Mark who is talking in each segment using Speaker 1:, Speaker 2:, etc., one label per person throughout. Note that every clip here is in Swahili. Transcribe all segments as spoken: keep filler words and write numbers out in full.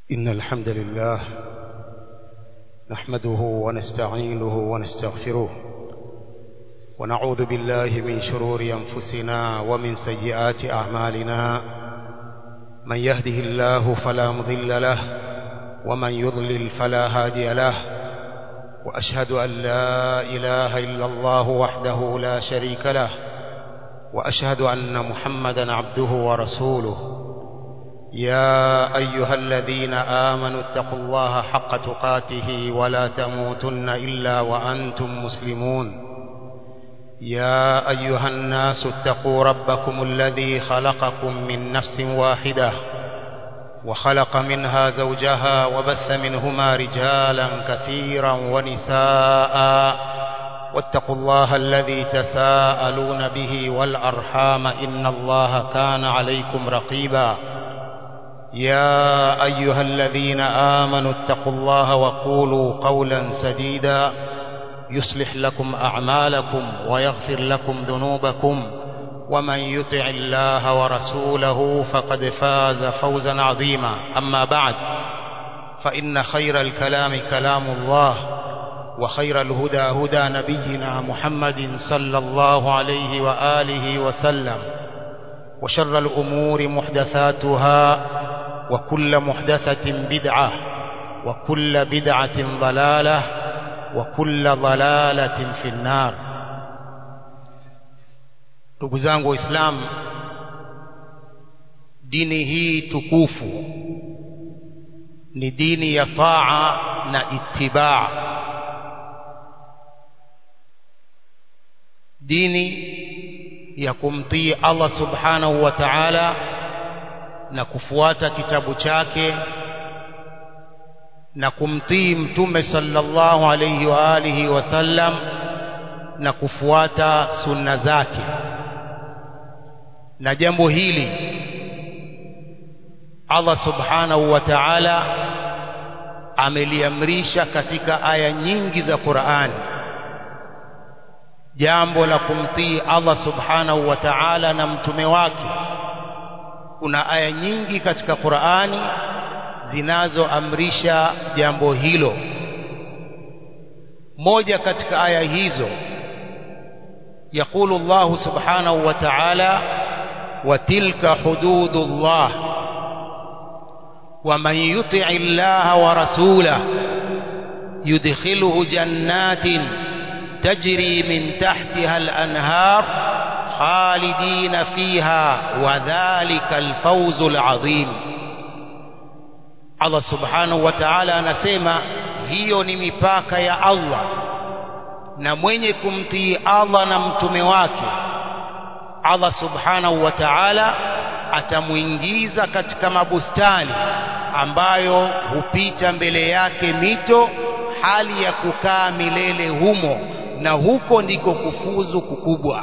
Speaker 1: إن الحمد لله نحمده ونستعينه ونستغفره ونعوذ بالله من شرور أنفسنا ومن سيئات أعمالنا. من يهده الله فلا مضل له ومن يضلل فلا هادي له، وأشهد أن لا إله إلا الله وحده لا شريك له، وأشهد أن محمدا عبده ورسوله. يا أيها الذين آمنوا اتقوا الله حق تقاته ولا تموتن إلا وأنتم مسلمون. يا أيها الناس اتقوا ربكم الذي خلقكم من نفس واحدة وخلق منها زوجها وبث منهما رجالا كثيرا ونساء، واتقوا الله الذي تساءلون به والأرحام إن الله كان عليكم رقيبا. يا أيها الذين آمنوا اتقوا الله وقولوا قولا سديدا يصلح لكم أعمالكم ويغفر لكم ذنوبكم، ومن يطع الله ورسوله فقد فاز فوزا عظيما. أما بعد، فإن خير الكلام كلام الله، وخير الهدى هدى نبينا محمد صلى الله عليه وآله وسلم، وشر الأمور محدثاتها، وكل محدثة بدعة، وكل بدعة ضلالة، وكل ضلالة في النار. Ndugu zangu Waislamu, dini hii tukufu ni dini ya taa na itibaa, dini ya kumtii Allah subhanahu wa ta'ala na kufuata kitabu chake na kumtii mtume sallallahu alayhi wa alihi wasallam na kufuata sunna zake. Na jambo hili Allah subhanahu wa ta'ala ameliamrisha katika aya nyingi za Qur'an. Jambo la kumtii Allah subhanahu wa ta'ala na mtume wake, kuna aya nyingi katika Qur'ani zinazoamrisha jambo hilo. Moja katika aya hizo, يقول الله سبحانه وتعالى: وتلك حدود الله ومن يطع الله ورسوله يدخله جنات تجري من تحتها الأنهار خالدين فيها وذلك الفوز العظيم. Allah subhanahu wa ta'ala anasema hiyo ni mipaka ya Allah, na mwenye kumtii Allah na mtume wake, Allah subhanahu wa ta'ala atamuingiza katika mabustani ambayo hupita mbele yake mito, hali ya kukaa milele humo, na huko ndiko kufuzu kukubwa.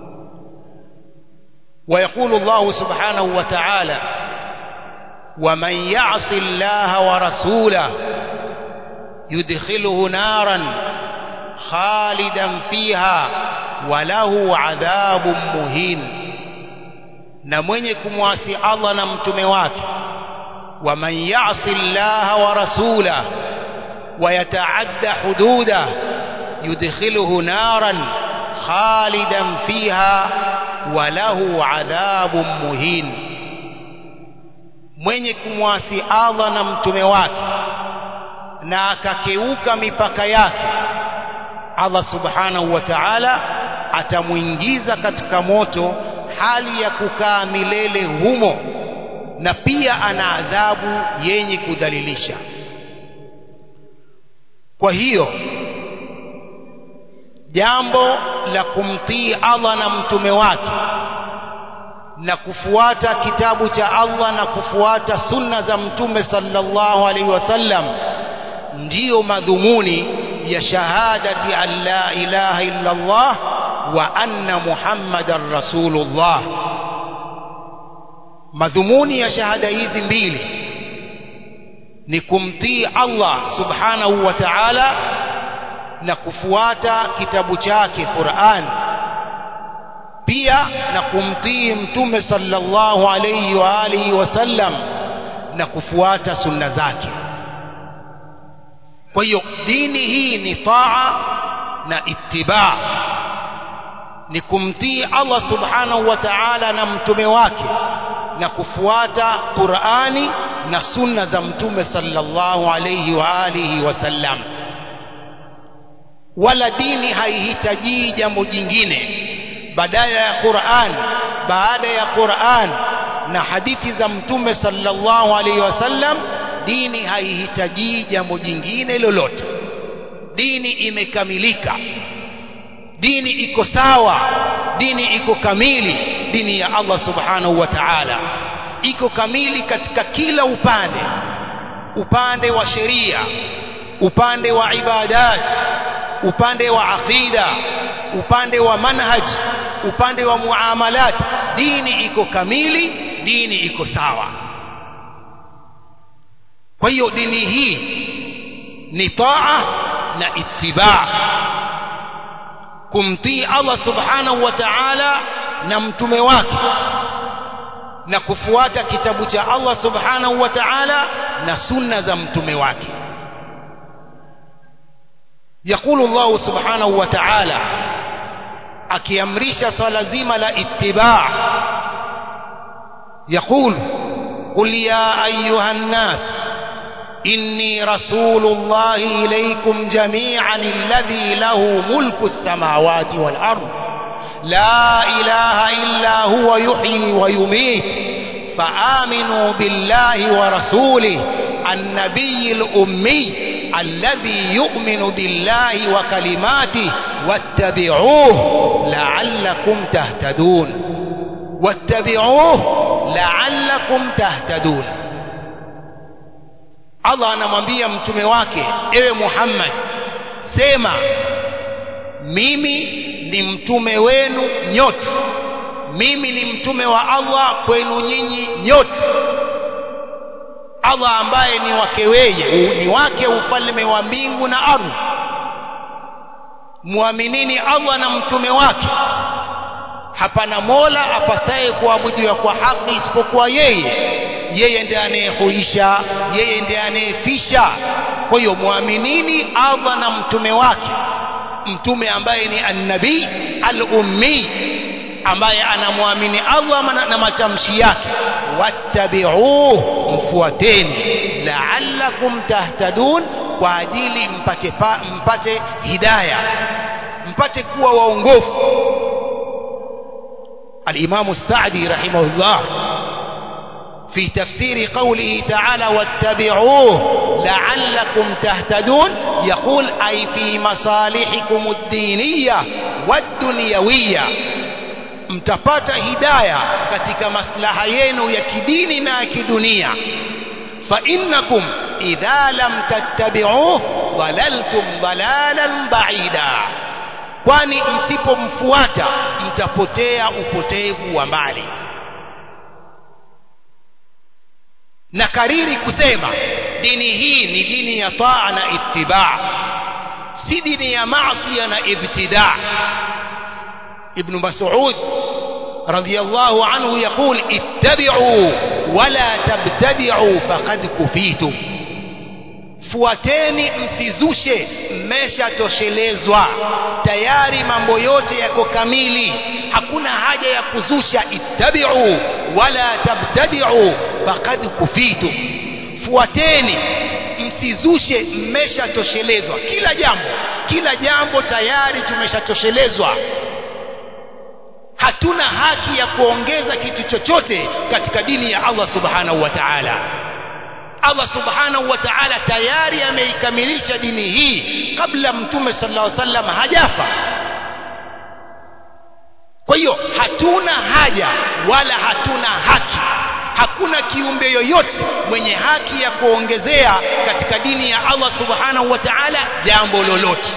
Speaker 1: ويقول الله سبحانه وتعالى: ومن يعص الله ورسوله يدخله نارا خالدا فيها وله عذاب مهين. na mwenye kumwasi Allah na mtume wake, ومن يعص الله ورسوله ويتعدى حدوده يدخله نارا خالدا فيها وله عذاب مهين. mwenye kumwasi Allah na mtume wake na akakeuka mipaka yake, Allah subhanahu wa ta'ala atamuingiza katika moto hali ya kukaa milele humo, na pia ana adhabu yenye kudhalilisha. Kwa hiyo jambo la kumtii Allah na mtume wake na kufuata kitabu cha Allah na kufuata sunna za mtume sallallahu alaihi wasallam ndiyo madhumuni ya shahadati an la ilaha illa Allah wa anna Muhammadar Rasulullah. Madhumuni ya shahada hizi mbili ni kumtii Allah subhanahu wa ta'ala na kufuata kitabu chake Qur'an, pia na kumtii mtume sallallahu alayhi wa alihi wasallam na kufuata sunna zake. Kwa hiyo dini hii ni taa na ittiba, ni kumtii Allah subhanahu wa ta'ala na mtume wake na kufuata Qur'ani na sunna za mtume sallallahu alayhi wa alihi wasallam. Wala dini haihitaji jambo jingine badala ya Qur'an, baada ya Qur'an na hadithi za mtume sallallahu alayhi wasallam. Dini haihitaji jambo jingine lolote. Dini imekamilika, dini iko sawa, dini iko kamili. Dini ya Allah subhanahu wa ta'ala iko kamili katika kila upande, upande wa sheria, upande wa ibadat, upande wa aqida, upande wa manhaj, upande wa muamalat. Dini iko kamili, dini iko sawa. Kwa hiyo dini hii ni taa na ittiba, kumtii Allah subhanahu wa ta'ala na mtume wake na kufuata kitabu cha Allah subhanahu wa ta'ala na sunna za mtume wake. يقول الله سبحانه وتعالى akiamrisha swala zima la ittiba, يقول قل يا أيها الناس إني رسول الله إليكم جميعا الذي له ملك السماوات والأرض لا إله إلا هو يحيي ويميت فآمنوا بالله ورسوله النبي الأمي الذي يؤمن بالله وكلماته واتبعوه لعلكم تهتدون واتبعوه لعلكم تهتدون. Allah anamwambia mtume wake, ewe Muhammad, sema mimi ni mtume wenu nyote, mimi ni mtume wa Allah kwenu nyinyi nyote. Allah ambaye ni wake weye, ni wake ufalme wa mbingu na ardhi. Muaminini Allah na mtume wake. Hapana mola apasaye kuabudiwa kwa haki isipokuwa yeye. Yeye ndiye anayehuisha, yeye ndiye anayefisha. Kwa hiyo muaminini Allah na mtume wake, mtume ambaye ni an-nabii al-ummi, ambaye anamwamini Allah na matamshi yake. Wattabi'uhu, mfuateni, la'allakum tahtadun, kwa ajili mpate pa, mpate hidayah, mpate kuwa waongofu. Al-Imam As-Sa'di rahimahullah في تفسير قوله تعالى واتبعوه لعلكم تهتدون يقول أي في مصالحكم الدينية والدنيوية، mtapata hidayah katika maslaha yenu ya kidini na ya kidunia. fa innakum idha lam tattabi'uhu dhalaltum dhalalan ba'ida, kwani msipomfuata mtapotea upotevu wa mbali. Na kariri kusema dini hii ni dini ya taa na ittiba, si dini ya maasi na ibtida. Ibn Mas'ud radiyallahu anhu يقول ittabi'u wala tabtadi'u faqad kufitum, fuateni msizushe, mmeshatoshelezwa tayari, mambo yote yako kamili, hakuna haja ya kuzusha. Ittabi'u wala tabtadi'u faqad kufitum, fuateni msizushe, mmeshatoshelezwa. Kila jambo kila jambo tayari tumeshatoshelezwa, hatuna haki ya kuongeza kitu chochote katika dini ya Allah subhanahu wa ta'ala. Allah subhanahu wa ta'ala tayari ameikamilisha dini hii kabla mtume sallallahu alaihi wasallam hajafa. Kwa hiyo hatuna haja wala hatuna haki, hakuna kiumbe yoyote mwenye haki ya kuongezea katika dini ya Allah subhanahu wa ta'ala jambo lolote.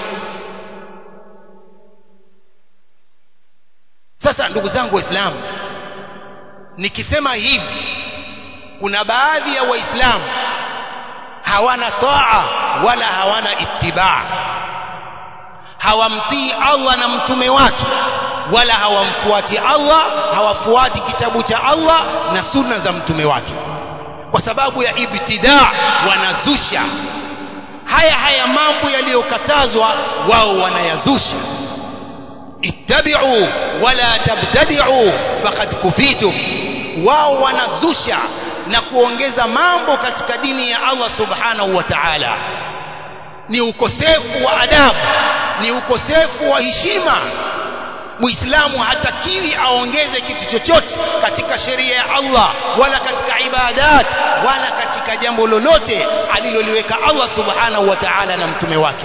Speaker 1: Sasa ndugu zangu Waislamu, nikisema hivi, kuna baadhi ya Waislamu hawana taa wala hawana ittiba, hawamtii Allah na mtume wake, wala hawamfuati Allah, hawafuati kitabu cha Allah na sunna za mtume wake. kwa sababu ya ibtidaa wanazusha haya haya mambo yaliyokatazwa, wao wanayazusha. ittabi'u wala tabtadi'u faqad kufitum, wao wanazusha na kuongeza mambo katika dini ya Allah subhanahu wa ta'ala. Ni ukosefu wa adabu, ni ukosefu wa heshima. Muislamu hatakiwi aongeze kitu chochote katika sheria ya Allah, wala katika ibadat, wala katika jambo lolote aliloliweka Allah subhanahu wa ta'ala na mtume wake.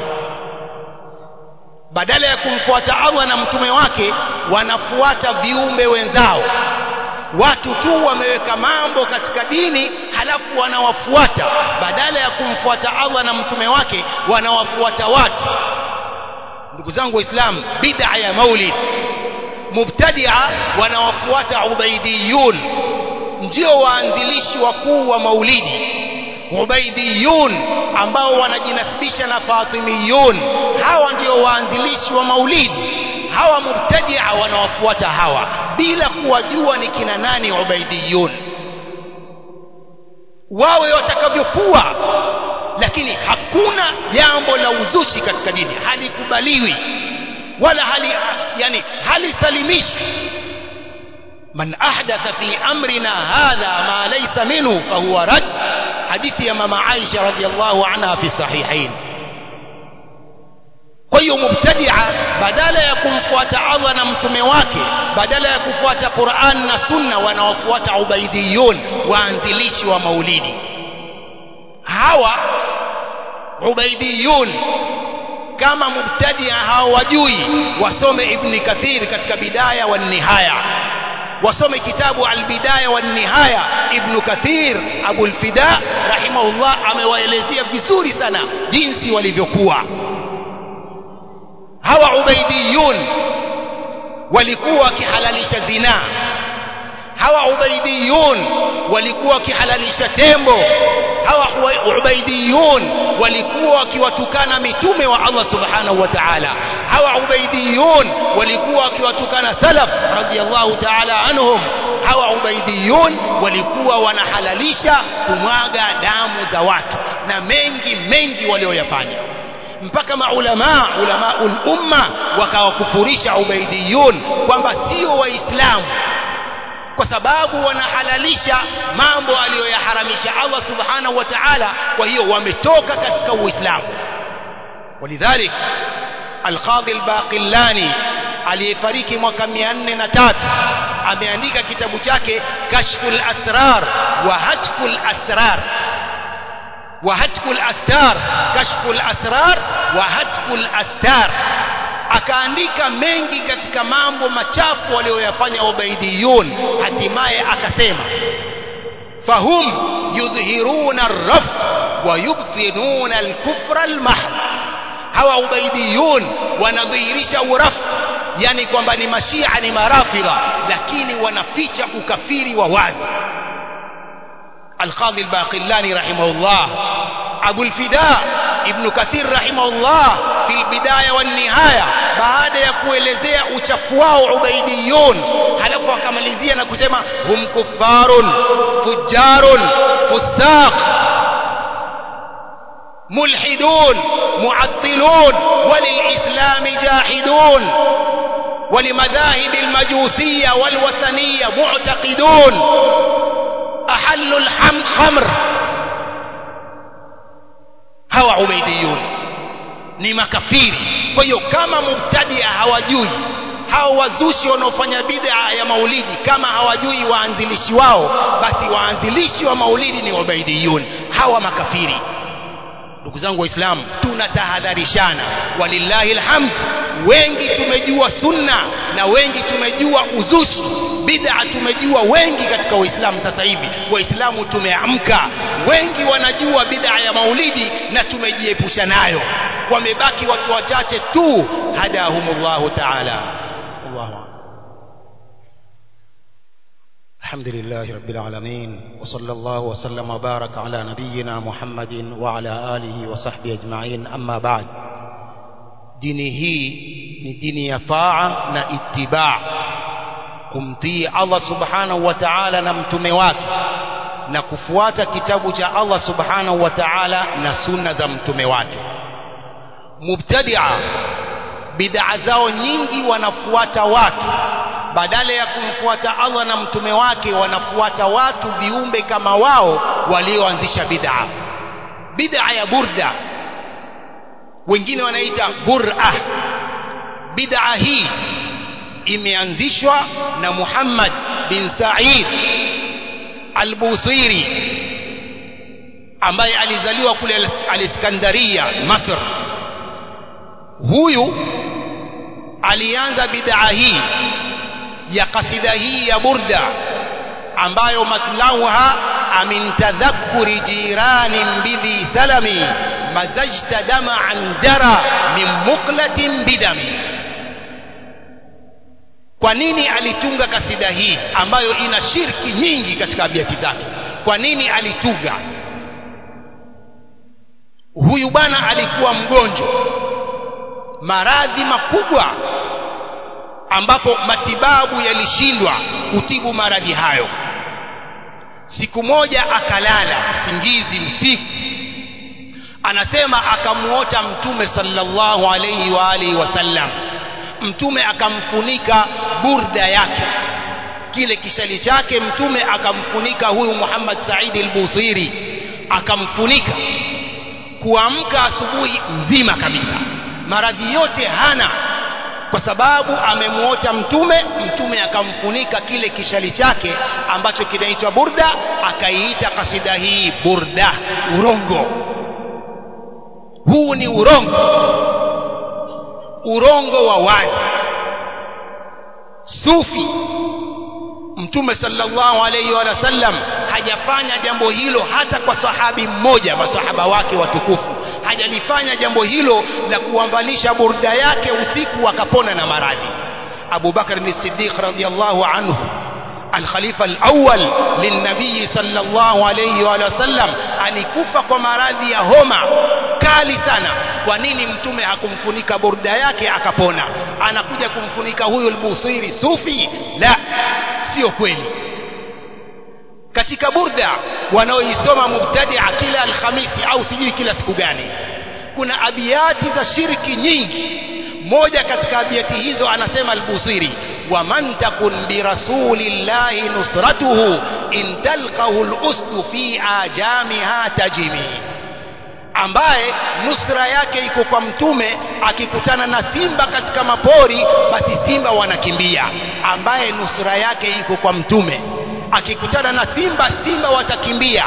Speaker 1: Badala ya kumfuata Allah na mtume wake, wanafuata viumbe wenzao. Watu tu wameweka mambo katika dini, halafu wanawafuata. Badala ya kumfuata Allah na mtume wake, wanawafuata watu. Ndugu zangu Waislamu, bid'a ya maulid, mubtadi'a wanawafuata ubaidiyun, ndio waanzilishi wakuu wa maulidi. Ubaidiyun ambao wanajinasibisha na Fatimiyun, hawa ndio waanzilishi wa maulidi. Hawa mubtadi'a wanawafuata hawa bila kuwajua ni kina nani ubaidiyun, wawe watakavyokuwa, lakini hakuna jambo la uzushi katika dini, halikubaliwi wala hali yani halisalimishi. Man ahdatha fi amrina hadha ma laysa minhu fahuwa rad, hadithi ya mama Aisha radhiyallahu anha fi sahihain. Kwa hiyo mubtadi'a badala ya kumfuata Allah na mtume wake, badala ya kufuata Qur'an na Sunna, wanawafuata ubaidiyun, waanzilishi wa maulidi. Hawa ubaidiyun kama mubtadi'a hawajui, wasome Ibn Kathir katika Bidaya wa Nihaya, wasome kitabu Al-Bidaya wa Nihaya. Ibn Kathir Abu al-Fida rahimahullah amewaelezea vizuri sana jinsi walivyokuwa hawa ubaidiyun. Walikuwa wakihalalisha zina, hawa ubaidiyun walikuwa wakihalalisha tembo, hawa ubaidiyun walikuwa wakiwatukana mitume wa Allah subhanahu wa ta'ala, hawa ubaidiyun walikuwa wakiwatukana salaf radiyallahu ta'ala anhum, hawa ubaidiyun walikuwa wanahalalisha kumwaga damu za watu na mengi mengi walioyafanya, mpaka maulama ulama umma wakawakufurisha ubaidiyun kwamba sio waislamu, kwa sababu wanahalalisha mambo aliyoyaharamisha Allah subhanahu wa ta'ala. Kwa hiyo wametoka katika Uislamu. Walidhalik Al-Qadhi Al-Baqillani aliyefariki mwaka mia nne na tatu ameandika kitabu chake Kashful Asrar wa Hatkul Asrar wa Hatkul Astar, Kashful Asrar wa Hatkul Astar. Akaandika mengi katika mambo machafu walioyafanya ubaidiyun. Hatimaye akasema fahum yudhhiruna ar-rafd wa yubtinuna al-kufra al-mahd. Hawa ubaidiyun wanadhihirisha urafd, yani kwamba ni mashia, ni marafidha, lakini wanaficha ukafiri wa wazi. Al-Qadhi Al-Baqillani rahimahullah, Abu al-Fida Ibn Kathir rahimahullah fi al-Bidaya wa Nihaya, baada ya kuelezea uchafu wao ubaidiyun, halafu akamalizia na kusema hum kuffarun fujjarun fusaq mulhidun mu'attilun walilislam jahidun ولمذاهب المجوسية والوثنية معتقدون أحلوا الخمر. hawa ubaidiyun ni makafiri. Kwa hiyo kama mubtadia hawajui, hao wazushi wanaofanya bid'a ya maulidi, kama hawajui waanzilishi wao, basi waanzilishi wa maulidi ni ubaidiyun, hawa makafiri. Ndugu zangu Waislamu, tunatahadharishana. Walillahi alhamd, wengi tumejua sunna na wengi tumejua uzushi, bid'a tumejua wengi katika Uislamu. Sasa hivi Waislamu tumeamka, wengi wanajua bid'a ya maulidi na tumejiepusha nayo. Wamebaki watu wachache tu, hadahumullahu ta'ala. Allahu الحمد لله رب العالمين، وصلى الله وسلم وبارك على نبينا محمد وعلى آله وصحبه أجمعين. أما بعد، dini hii ni dini ya taa na ittiba', kumtii Allah subhanahu wa ta'ala na mtume wake, na kufuata kitabu cha Allah subhanahu wa ta'ala na sunna za mtume wake. Mubtadi'a bid'a zao nyingi wanafuata watu, badala ya kumfuata Allah na mtume wake wanafuata watu viumbe kama wao walioanzisha bid'a. Bid'a ya burda, wengine wanaita bur'a. Bid'a hii imeanzishwa na Muhammad bin Sa'id al-Busiri ambaye alizaliwa kule Al-Iskandaria, Masr. Huyu alianza bid'a hii ya kasida hii ya burda ambayo matlauha amin tadhakkuri jiranin bidhi salami mazajta dama'an jara min muqlatin bidami. Kwa nini alitunga kasida hii ambayo ina shirki nyingi katika abiyati zake? Kwa nini alitunga? Huyu bwana alikuwa mgonjwa, maradhi makubwa ambapo matibabu yalishindwa kutibu maradhi hayo. Siku moja akalala usingizi usiku, anasema akamuota mtume sallallahu alayhi wa alihi wasallam. Mtume akamfunika burda yake, kile kishali chake mtume akamfunika huyu Muhammad Said al-Busiri, akamfunika. Kuamka asubuhi mzima kabisa, maradhi yote hana, kwa sababu amemuota mtume. Mtume akamfunika kile kishali chake ambacho kinaitwa burda, akaiita kasida hii burda. Urongo huu ni urongo, urongo wa wazi. Sufi, mtume sallallahu alayhi wa sallam hajafanya jambo hilo hata kwa sahabi mmoja, masahaba wake watukufu hajalifanya jambo hilo la kuambalisha burda yake usiku wakapona na maradhi. Abu Bakr as-Siddiq radiyallahu anhu, al-khalifa al-awwal lin-nabii sallallahu alayhi wa sallam, alikufa kwa maradhi ya homa kali sana. Kwa nini mtume hakumfunika burda yake akapona? Anakuja kumfunika huyu al-Busiri sufi? La, sio kweli. Katika burda wanaoisoma mubtadi'a kila alhamisi au sijui kila siku gani, kuna abiyati za shirki nyingi. Moja katika abiyati hizo anasema al-Busiri, wa man takun bi rasulillahi nusratuhu in talqahu al-usdu fi ajamiha tajimi. Ambaye nusra yake iko kwa mtume, akikutana na simba katika mapori basi simba wanakimbia. Ambaye nusra yake iko kwa mtume, akikutana na simba simba watakimbia.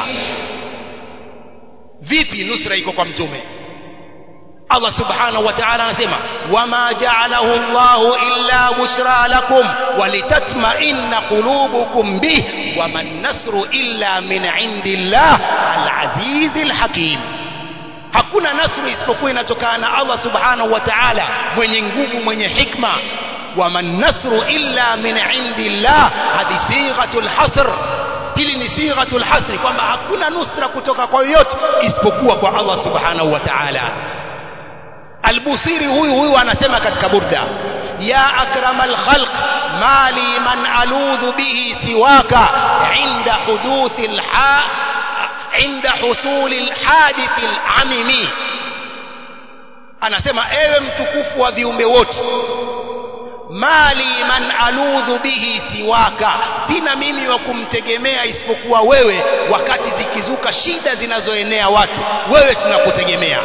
Speaker 1: Vipi nusra iko kwa mtume? Allah subhanahu wa ta'ala anasema, wama ja'alahu Allahu illa bushra lakum walitatma'inna qulubukum bih wama an-nasru illa min 'indillah al-'azizil hakim. Hakuna nasru isipokuwa inatokana na Allah subhanahu wa ta'ala mwenye nguvu, mwenye hikma. wama an-nasru illa min 'indillah, hadi sighatul hasr. Hili ni sighatul hasr, kwamba hakuna nusra kutoka kwa yoyote isipokuwa kwa Allah subhanahu wa ta'ala. Al-Busiri huyu huyu anasema katika burda, ya akramal khalq mali man aludhu bihi siwaka inda huduthil ha inda husulil hadithil amimi. Anasema, ewe mtukufu wa viumbe wote, mali man aludhu bihi siwaka, sina mimi wa kumtegemea isipokuwa wewe. Wakati zikizuka shida zinazoenea watu, wewe tunakutegemea.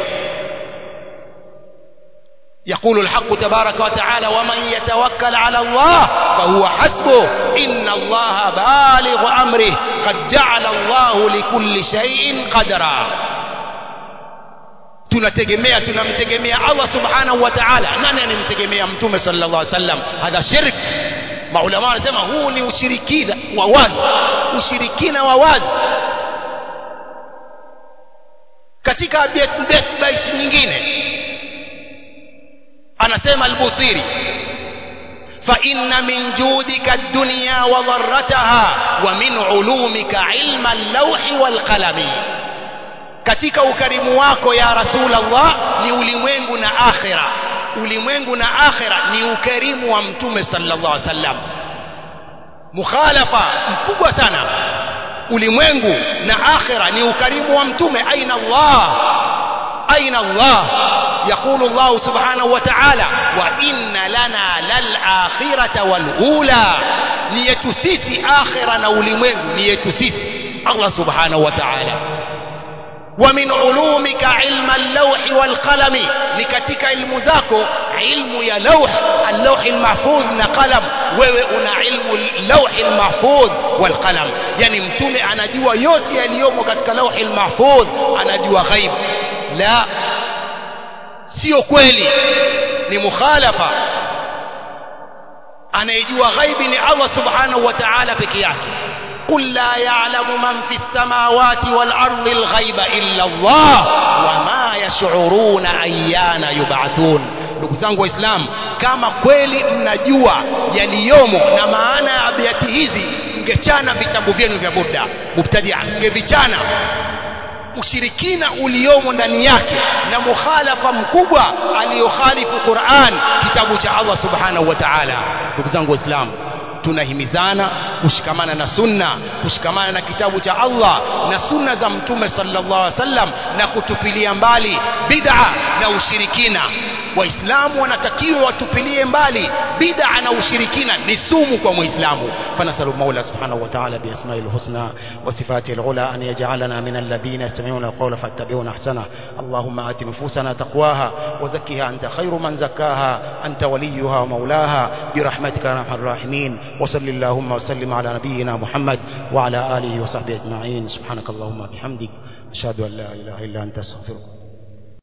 Speaker 1: يقول الحق تبارك وتعالى, ومن يتوكل على الله فهو حسبه إن الله بالغ أمره قد جعل الله لكل شيء قدرا. tunategemea tunamtegemea Allah subhanahu wa ta'ala. Nani anemtegemea mtume sallallahu alaihi wasallam? Hadha shirk. Maulama wanasema huu ni ushirikina wa wazi, ushirikina wa wazi. Katika bait nyingine anasema al-Busiri, fa inna min judika ad-dunya wa dharrataha wa min ulumika ilma al-lawhi wal qalami. Katika ukarimu wako ya Rasulullah ni ulimwengu na akhira. Ulimwengu na akhira ni ukarimu wa mtume sallallahu alaihi wasallam. Mukhalafa mkubwa sana. ulimwengu na akhira ni ukarimu wa mtume. Aina Allah, aina Allah. يقول الله سبحانه وتعالى وإن لنا للآخرة والأولى. نيتسيسي آخرة نولمين نيتسيسي الله سبحانه وتعالى. ومن علومك علم اللوح والقلم. نكتك علم ذاكو علم يا لوح اللوح المحفوظ نقلم wewe una ilmu اللوح المحفوظ والقلم. يعني mtume anajua yote yaliyomo katika lauh المحفوظ, anajua ghaib. La, sio kweli, ni mukhalafa. Anayejua ghaibi ni Allah subhanahu wa ta'ala peke yake. قل لا يعلم من في السماوات والأرض الغيب إلا الله وما يشعرون أيان يبعثون. ndugu zangu waislamu, kama kweli mnajua yaliyomo na maana ya abiyati hizi, mngechana vitabu vyenu vya Buddha mubtadia, mngevichana ushirikina uliomo ndani yake na mukhalafa mkubwa aliyokhalifu Qur'an, kitabu cha Allah subhanahu wa ta'ala. ndugu zangu waislamu, tunahimizana kushikamana na sunna, kushikamana na kitabu cha Allah na sunna za mtume sallallahu alaihi wasallam, na kutupilia mbali bid'a na ushirikina. waislamu wanatakiwa watupilie mbali bid'a na ushirikina, ni sumu kwa muislamu. fanasalu maula subhanahu wa ta'ala bi asma'il husna wa sifatil ula an yaj'alana min alladhina yastami'una alqawla fattabi'una ahsana. allahumma ati nufusana taqwaha wa zakkiha anta khayru man zakkaha anta waliyuha wa maulaha bi rahmatika ya arhamar rahimin. wa sallallahu wa sallim ala nabiyyina muhammad wa ala alihi wa sahbihi ajma'in. subhanakallahumma bihamdik ashhadu an la ilaha illa anta astaghfiruka